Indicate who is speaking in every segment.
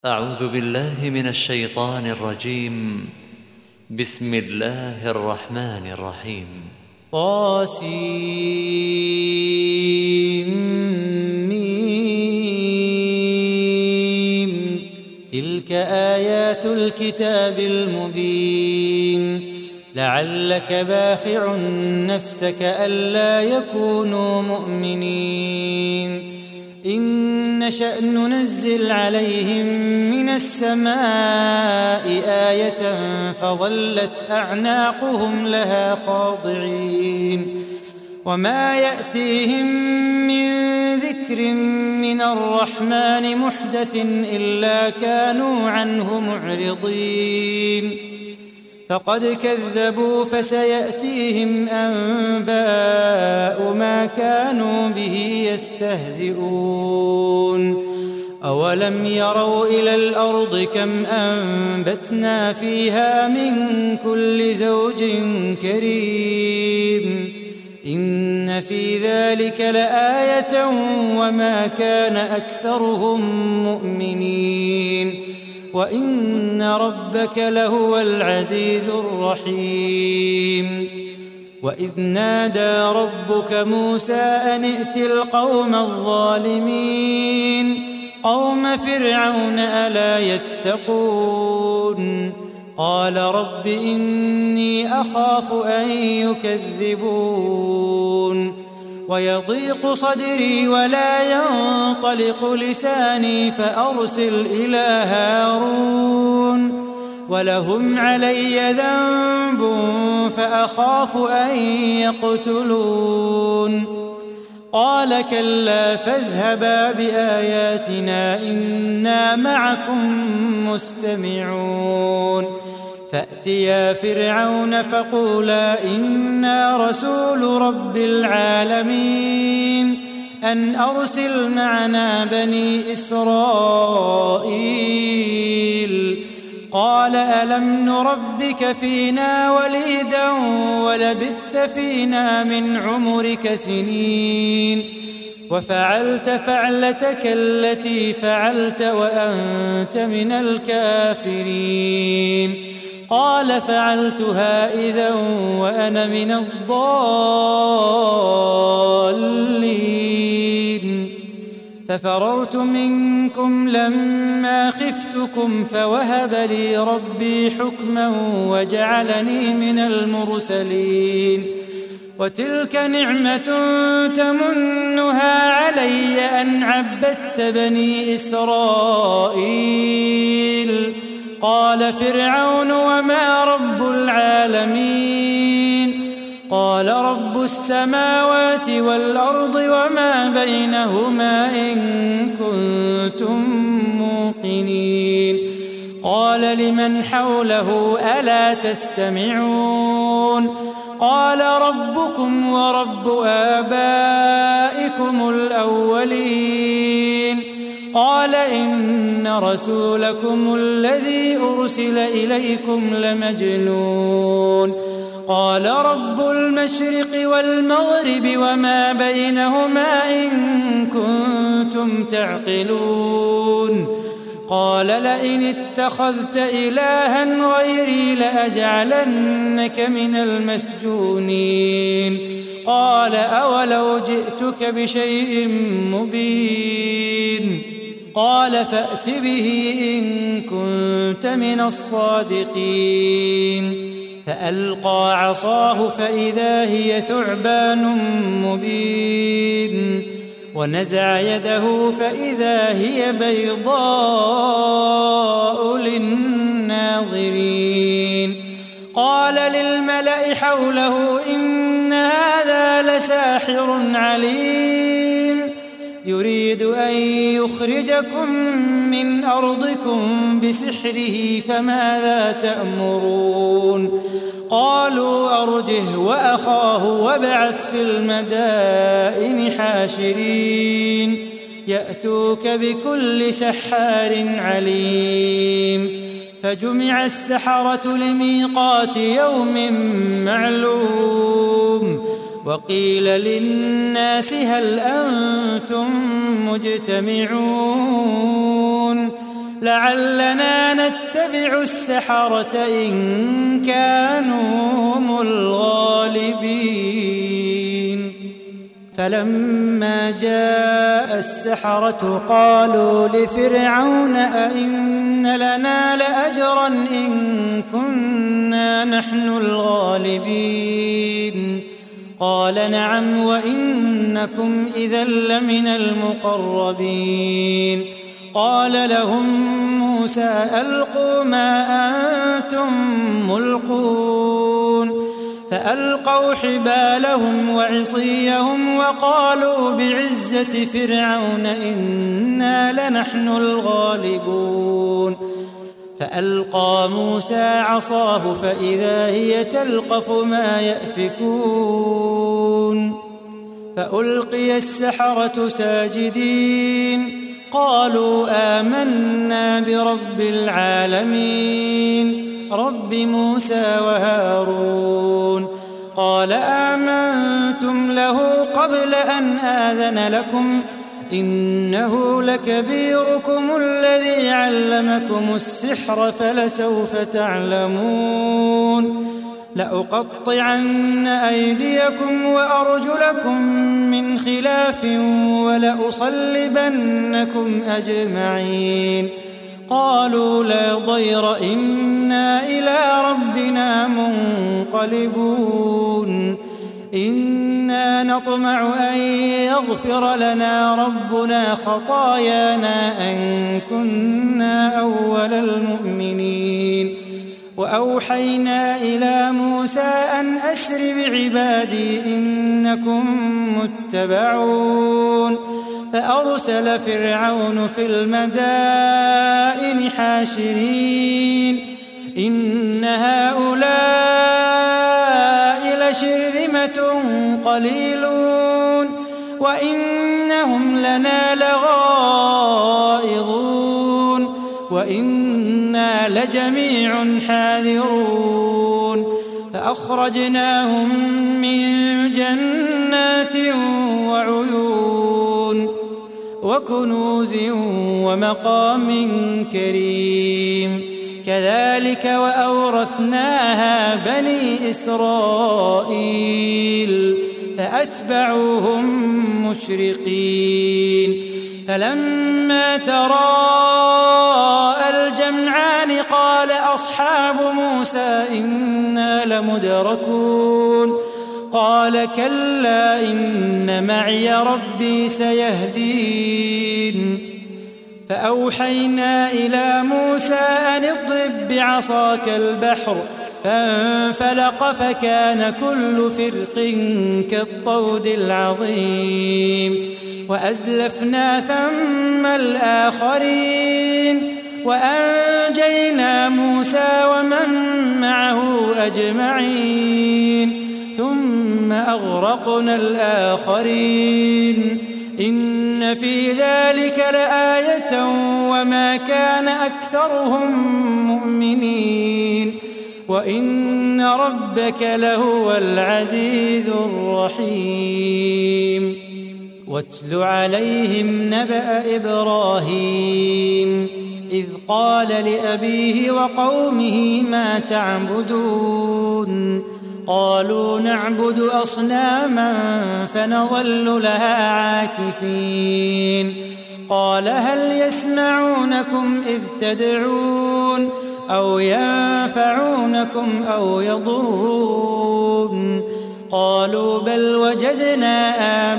Speaker 1: أعوذ بالله من الشيطان الرجيم. بسم الله الرحمن الرحيم.
Speaker 2: طاسيم. تلك آيات الكتاب المبين. لعلك باخع نفسك ألا يكونوا مؤمنين. إن نشأ ننزل عليهم من السماء آية فظلت أعناقهم لها خاضعين. وما يأتيهم من ذكر من الرحمن محدث إلا كانوا عنه معرضين. فقد كذبوا فسيأتيهم أنباء ما كانوا به يستهزئون. أولم يروا إلى الأرض كم أنبتنا فيها من كل زوج كريم. إن في ذلك لآية وما كان أكثرهم مؤمنين. وإن ربك لهو العزيز الرحيم. وإذ نادى ربك موسى أن ائت القوم الظالمين قوم فرعون ألا يتقون. قال رب إني أخاف أن يكذبون. ويضيق صدري ولا ينطلق لساني فأرسل إلى هارون ولهم علي ذنب فأخاف أن يقتلون. قال كلا فاذهبا بآياتنا إنا معكم مستمعون. فأتيا فرعون فقولا إنا رسول رب العالمين أن أرسل معنا بني إسرائيل. قال ألم نربك فينا وليدا ولبثت فينا من عمرك سنين وفعلت فعلتك التي فعلت وأنت من الكافرين. قال فعلتها إذا وأنا من الضالين. ففررت منكم لما خفتكم فوهب لي ربي حكما وجعلني من المرسلين. وتلك نعمة تمنها علي أن عبدت بني إسرائيل. قال فرعون وما رب العالمين. قال رب السماوات والأرض وما بينهما إن كنتم موقنين. قال لمن حوله ألا تستمعون. قال ربكم ورب آبائكم الأولين. قال إن رسولكم الذي أرسل إليكم لمجنون. قال رب المشرق والمغرب وما بينهما إن كنتم تعقلون. قال لئن اتخذت إلها غيري لأجعلنك من المسجونين. قال أولو جئتك بشيء مبين. قال فأت به إن كنت من الصادقين. فألقى عصاه فإذا هي ثعبان مبين. ونزع يده فإذا هي بيضاء للناظرين. قال للملأ حوله إن هذا لساحر عليم يريد أن يخرجكم من أرضكم بسحره فماذا تأمرون. قالوا أرجه وأخاه وابعث في المدائن حاشرين يأتوك بكل سحار عليم. فجمع السحرة لميقات يوم معلوم. وقيل للناس هل أنتم مجتمعون لعلنا نتبع السحرة إن كانوا هم الغالبين. فلما جاء السحرة قالوا لفرعون أئن لنا لأجرا إن كنا نحن الغالبين. قال نعم وإنكم إذا لمن المقربين. قال لهم موسى ألقوا ما أنتم ملقون. فألقوا حبالهم وعصيهم وقالوا بعزة فرعون إنا لنحن الغالبون. فألقى موسى عصاه فإذا هي تلقف ما يأفكون. فألقي السحرة ساجدين قالوا آمنا برب العالمين رب موسى وهارون. قال آمنتم له قبل أن آذن لكم إنه لكبيركم الذي علمكم السحر فلسوف تعلمون. لأقطعن أيديكم وأرجلكم من خلاف ولأصلبنكم أجمعين. قالوا لا ضير إنا إلى ربنا منقلبون. إنا نطمع أن يغفر لنا ربنا خطايانا أن كنا أول المؤمنين. وأوحينا إلى موسى أن أسر بعبادي إنكم متبعون. فأرسل فرعون في المدائن حاشرين إن هؤلاء لشرذمة قليلون وإنهم لنا لغائظون وإنا لجميع حاذرون. فأخرجناهم من جنات وعيون وكنوز ومقام كريم. كذلك وأورثناها بني إسرائيل فأتبعوهم مشرقين. فلما تراءى الجمعان قال أصحاب موسى إنا لمدركون. قال كلا إن معي ربي سيهدين. فأوحينا إلى موسى أن اضرب بعصاك البحر فانفلق فكان كل فرق كالطود العظيم. وأزلفنا ثم الآخرين وأنجينا موسى ومن معه أجمعين ثم أغرقنا الآخرين. إن في ذلك لآية وما كان أكثرهم مؤمنين وإن ربك لهو العزيز الرحيم. واتل عليهم نبأ إبراهيم إذ قال لأبيه وقومه ما تعبدون. قالوا نعبد أصناما فنظل لها عاكفين. قال هل يسمعونكم إذ تدعون أو ينفعونكم أو يضرون. قالوا بل وجدنا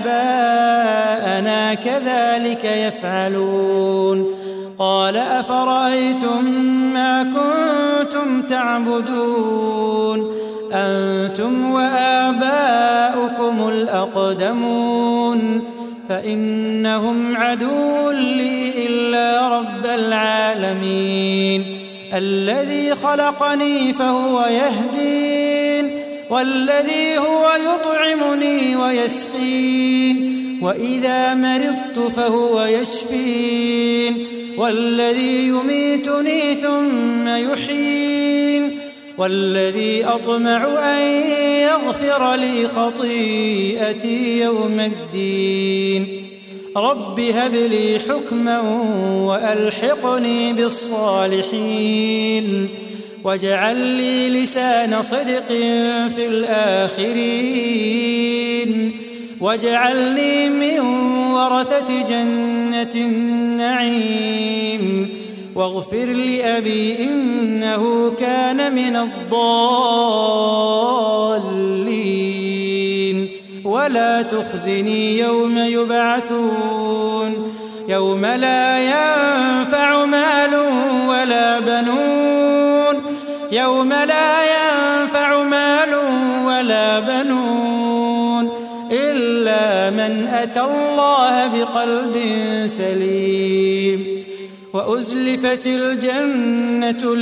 Speaker 2: آباءنا كذلك يفعلون. قال أفرأيتم ما كنتم تعبدون أنتم وآباؤكم الأقدمون فإنهم عدو لي إلا رب العالمين الذي خلقني فهو يهدين والذي هو يطعمني ويسقين وإذا مرضت فهو يشفين والذي يميتني ثم يحيين والذي أطمع أن يغفر لي خطيئتي يوم الدين. رب هب لي حكما وألحقني بالصالحين واجعل لي لسان صدق في الآخرين واجعلني من ورثة جنة النعيم واغفر لأبي إنه كان من الضالين ولا تخزني يوم يبعثون يوم لا ينفع مال ولا بنون يوم لا ينفع مال ولا بنون إلا من أتى الله بقلب سليم وأزلفت الجنة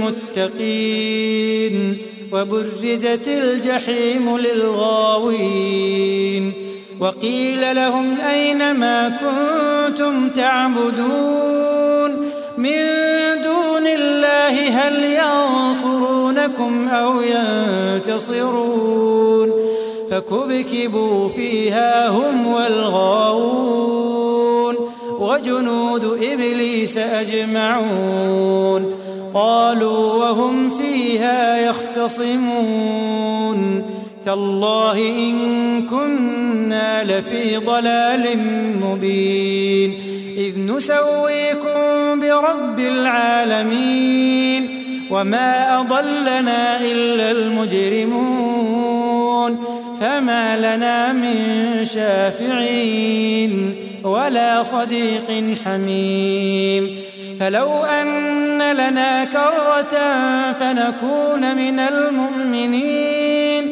Speaker 2: للمتقين وبرزت الجحيم للغاوين وقيل لهم أين ما كنتم تعبدون من دون الله هل ينصرونكم أو ينتصرون فكبكبوا فيها هم والغاوون وجنود إبليس أجمعون قالوا وهم فيها يختصمون تالله إن كنا لفي ضلال مبين إذ نسويكم برب العالمين وما أضلنا إلا المجرمون فما لنا من شافعين ولا صديق حميم فلو أن لنا كرة فنكون من المؤمنين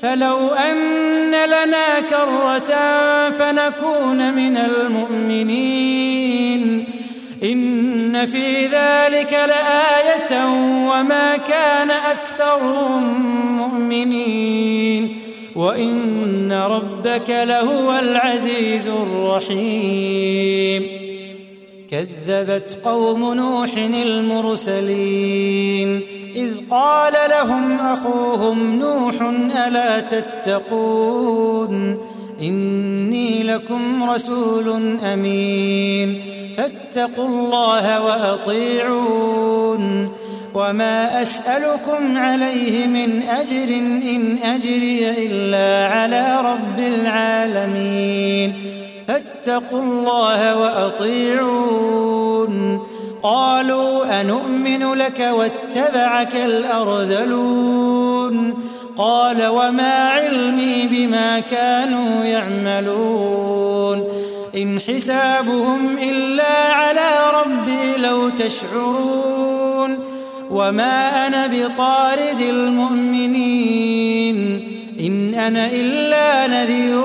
Speaker 2: إن في ذلك لآية وما كان أكثرهم مؤمنين وإن ربك لهو العزيز الرحيم كذبت قوم نوح المرسلين إذ قال لهم أخوهم نوح ألا تتقون إني لكم رسول أمين فاتقوا الله وأطيعون وما أسألكم عليه من أجر إن أجري إلا على رب العالمين فاتقوا الله وأطيعون قالوا أنؤمن لك واتبعك الأرذلون قال وما علمي بما كانوا يعملون إن حسابهم إلا على ربي لو تشعرون وما أنا بطارد المؤمنين إن أنا إلا نذير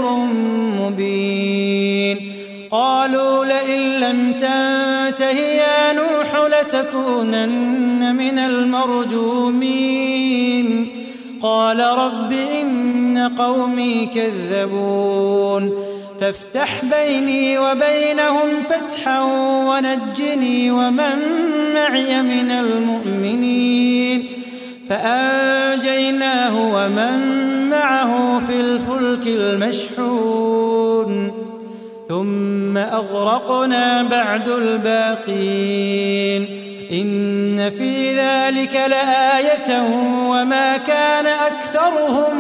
Speaker 2: مبين قالوا لئن لم تنته يا نوح لتكونن من المرجومين قال رب إن قومي كذبون فافتح بيني وبينهم فتحا ونجني ومن معي من المؤمنين فأنجيناه ومن معه في الفلك المشحون ثم أغرقنا بعد الباقين إن في ذلك لآية وما كان أكثرهم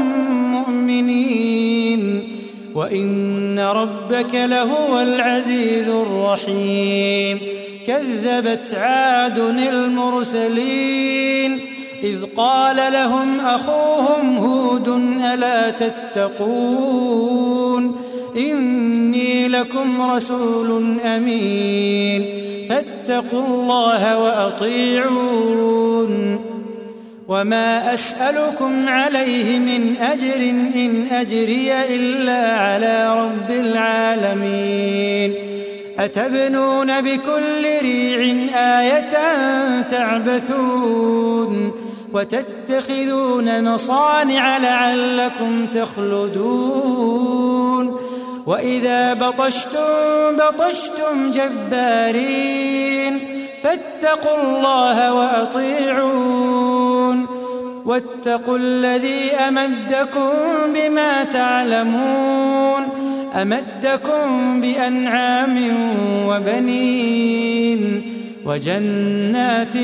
Speaker 2: مؤمنين وإن ربك لهو العزيز الرحيم كذبت عاد المرسلين إذ قال لهم أخوهم هود ألا تتقون إني لكم رسول أمين فاتقوا الله وأطيعون وما أسألكم عليه من أجر إن أجري إلا على رب العالمين أتبنون بكل ريع آية تعبثون وتتخذون مصانع لعلكم تخلدون وإذا بطشتم جبارين فاتقوا الله وأطيعون واتقوا الذي أمدكم بما تعلمون أمدكم بأنعام وبنين وجنات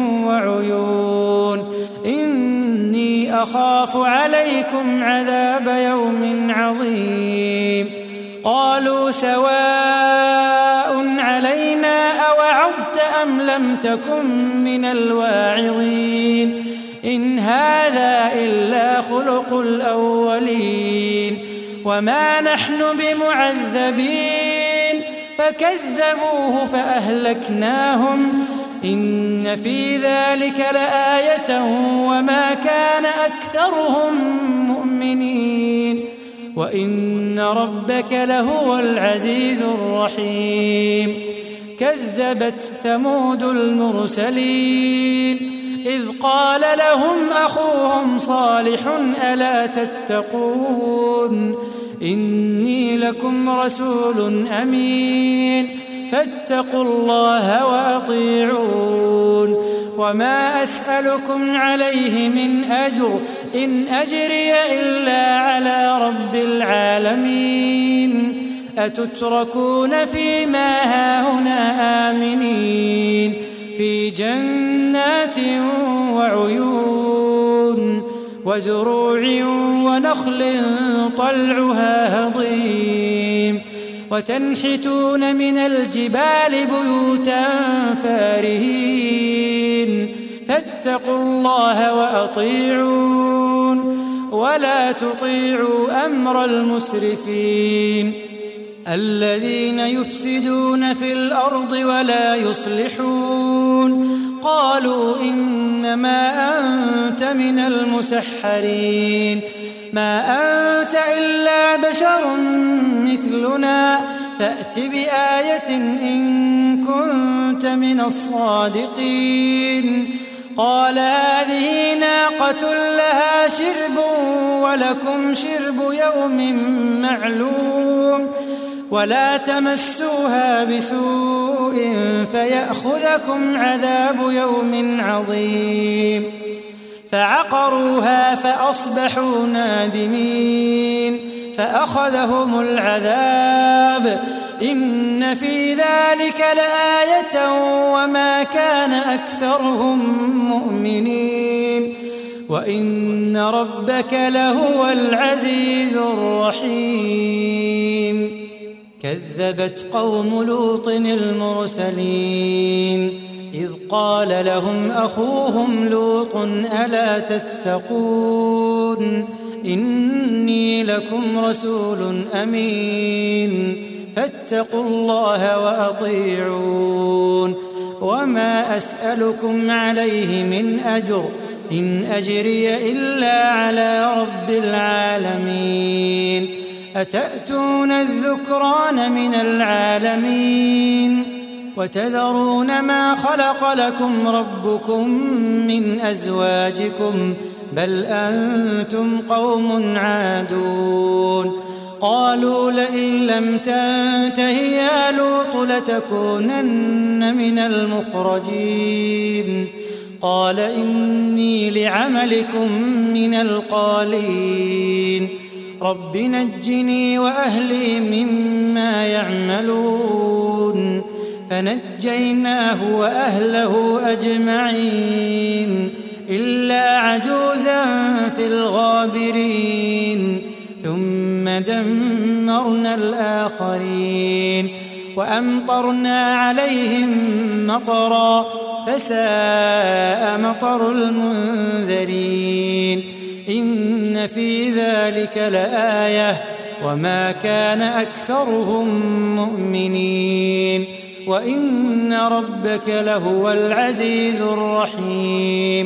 Speaker 2: وعيون إني أخاف عليكم عذاب يوم عظيم قالوا سواء علينا أوعظت أم لم تكن من الواعظين إن هذا إلا خلق الأولين وما نحن بمعذبين فكذبوه فأهلكناهم إن في ذلك لآية وما كان أكثرهم مؤمنين وإن ربك لهو العزيز الرحيم كذبت ثمود المرسلين إذ قال لهم أخوهم صالح ألا تتقون إني لكم رسول أمين فاتقوا الله وأطيعون وما أسألكم عليه من أجر إن أجري إلا على رب العالمين أتتركون فيما هاهنا آمنين في جنات وعيون وزروع ونخل طلعها هضيم وتنحتون من الجبال بيوتا فارهين فاتقوا الله وأطيعون ولا تطيعوا أمر المسرفين الذين يفسدون في الأرض ولا يصلحون قالوا إنما أنت من المسحرين ما أنت إلا بشر مثلنا فأت بآية إن كنت من الصادقين قال هذه ناقة لها شرب ولكم شرب يوم معلوم ولا تمسوها بسوء فيأخذكم عذاب يوم عظيم فعقروها فأصبحوا نادمين فأخذهم العذاب إن في ذلك لآية وما كان أكثرهم مؤمنين وإن ربك لهو العزيز الرحيم كذبت قوم لوط المرسلين إذ قال لهم أخوهم لوط ألا تتقون إني لكم رسول أمين فاتقوا الله وأطيعون وما أسألكم عليه من أجر إن أجري إلا على رب العالمين أتأتون الذكران من العالمين وتذرون ما خلق لكم ربكم من أزواجكم بل أنتم قوم عادون قالوا لئن لم تنته يا لوط لتكونن من المخرجين قال إني لعملكم من القالين رب نجني وأهلي مما يعملون فنجيناه وأهله أجمعين إلا عجوزا في الغابرين ثم دمرنا الآخرين وأمطرنا عليهم مطرا فساء مطر المنذرين إن في ذلك لآية وما كان أكثرهم مؤمنين وإن ربك لهو العزيز الرحيم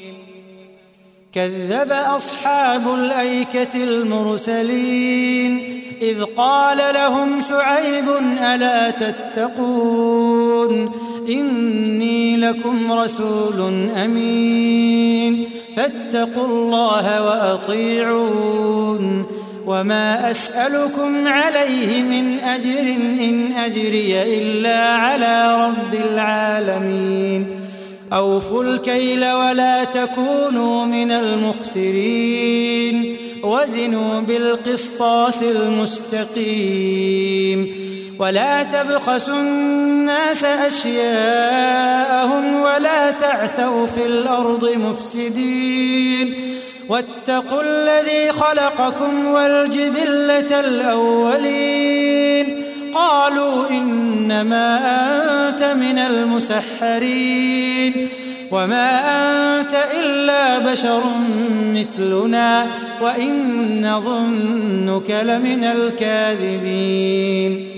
Speaker 2: كذب أصحاب الأيكة المرسلين إذ قال لهم شعيب ألا تتقون إني لكم رسول أمين فاتقوا الله وأطيعون وما أسألكم عليه من أجر إن أجري إلا على رب العالمين أوفوا الكيل ولا تكونوا من المخسرين وزنوا بالقسطاس المستقيم ولا تبخسوا الناس أشياءهم ولا تعثوا في الأرض مفسدين واتقوا الذي خلقكم والجبلة الأولين قالوا إنما أنت من المسحرين وما أنت إلا بشر مثلنا وإن نظنك لمن الكاذبين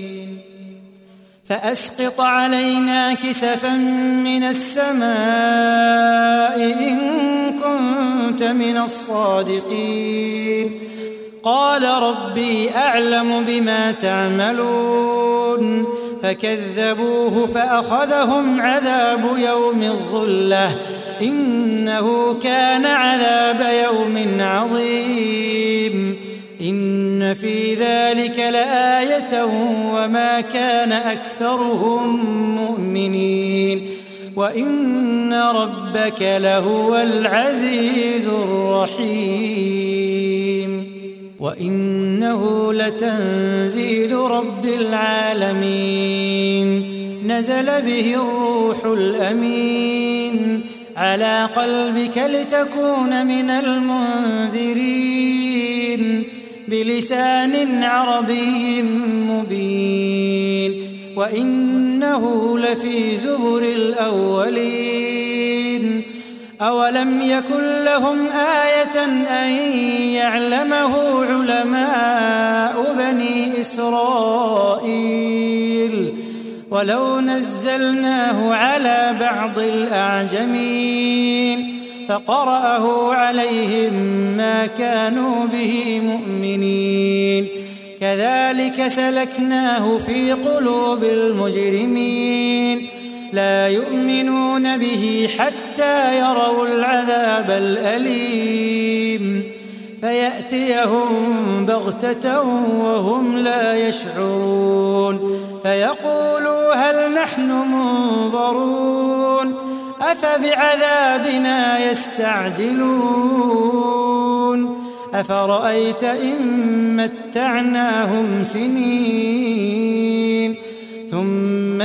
Speaker 2: فأسقط علينا كسفا من السماء إن كنت من الصادقين قال ربي أعلم بما تعملون فكذبوه فأخذهم عذاب يوم الظلة إنه كان عذاب يوم عظيم إن في ذلك لآية وما كان أكثرهم مؤمنين وإن ربك لهو العزيز الرحيم وإنه لتنزيل رب العالمين نزل به الروح الأمين على قلبك لتكون من المنذرين بلسان عربي مبين وإنه لفي زبر الأولين أولم يكن لهم آية أن يعلمه علماء بني إسرائيل ولو نزلناه على بعض الأعجمين فقرأه عليهم ما كانوا به مؤمنين كذلك سلكناه في قلوب المجرمين لا يؤمنون به حتى يروا العذاب الأليم فيأتيهم بغتة وهم لا يشعرون فيقولوا هل نحن منظرون أفبعذابنا يستعجلون أفرأيت إن متعناهم سنين ثم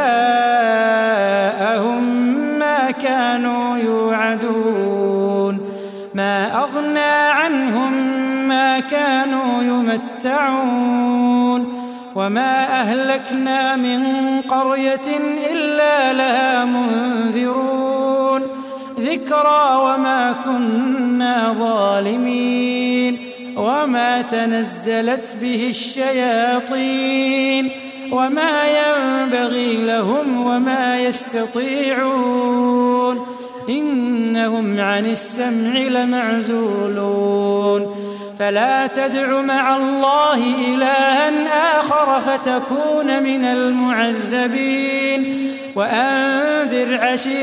Speaker 2: جاءهم ما كانوا يوعدون ما أغنى عنهم ما كانوا يمتعون وما أهلكنا من قرية إلا لها منذرون ذكرى وما كنا ظالمين وما تنزلت به الشياطين وما ينبغي لهم وما يستطيعون إنهم عن السمع لمعزولون فلا تدع مع الله إلها آخر فتكون من المعذبين وأنذر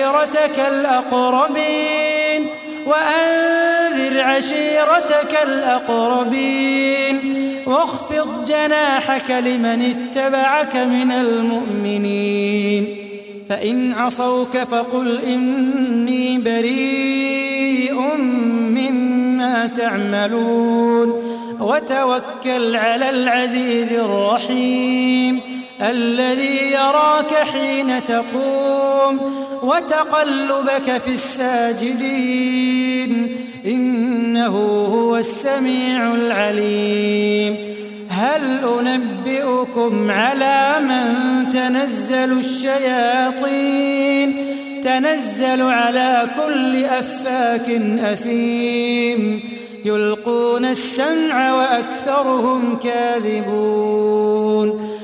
Speaker 2: عشيرتك الأقربين واخفض جناحك لمن اتبعك من المؤمنين فإن عصوك فقل إني بريء مما تعملون وتوكل على العزيز الرحيم الذي يراك حين تقوم وتقلبك في الساجدين إنه هو السميع العليم هل أنبئكم على من تنزل الشياطين تنزل على كل أفاك أثيم يلقون السمع وأكثرهم كاذبون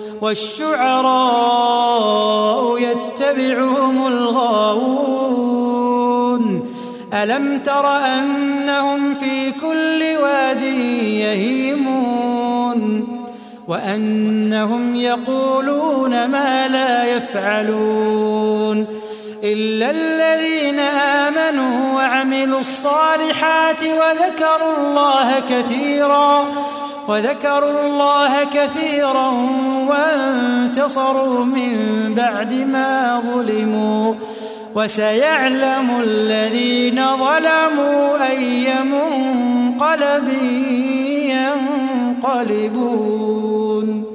Speaker 2: والشعراء يتبعهم الغاوون ألم تر أنهم في كل واد يهيمون وأنهم يقولون ما لا يفعلون إلا الذين آمنوا وعملوا الصالحات وذكروا الله كثيرا وانتصروا من بعد ما ظلموا وسيعلم الذين ظلموا أي منقلب منقلب ينقلبون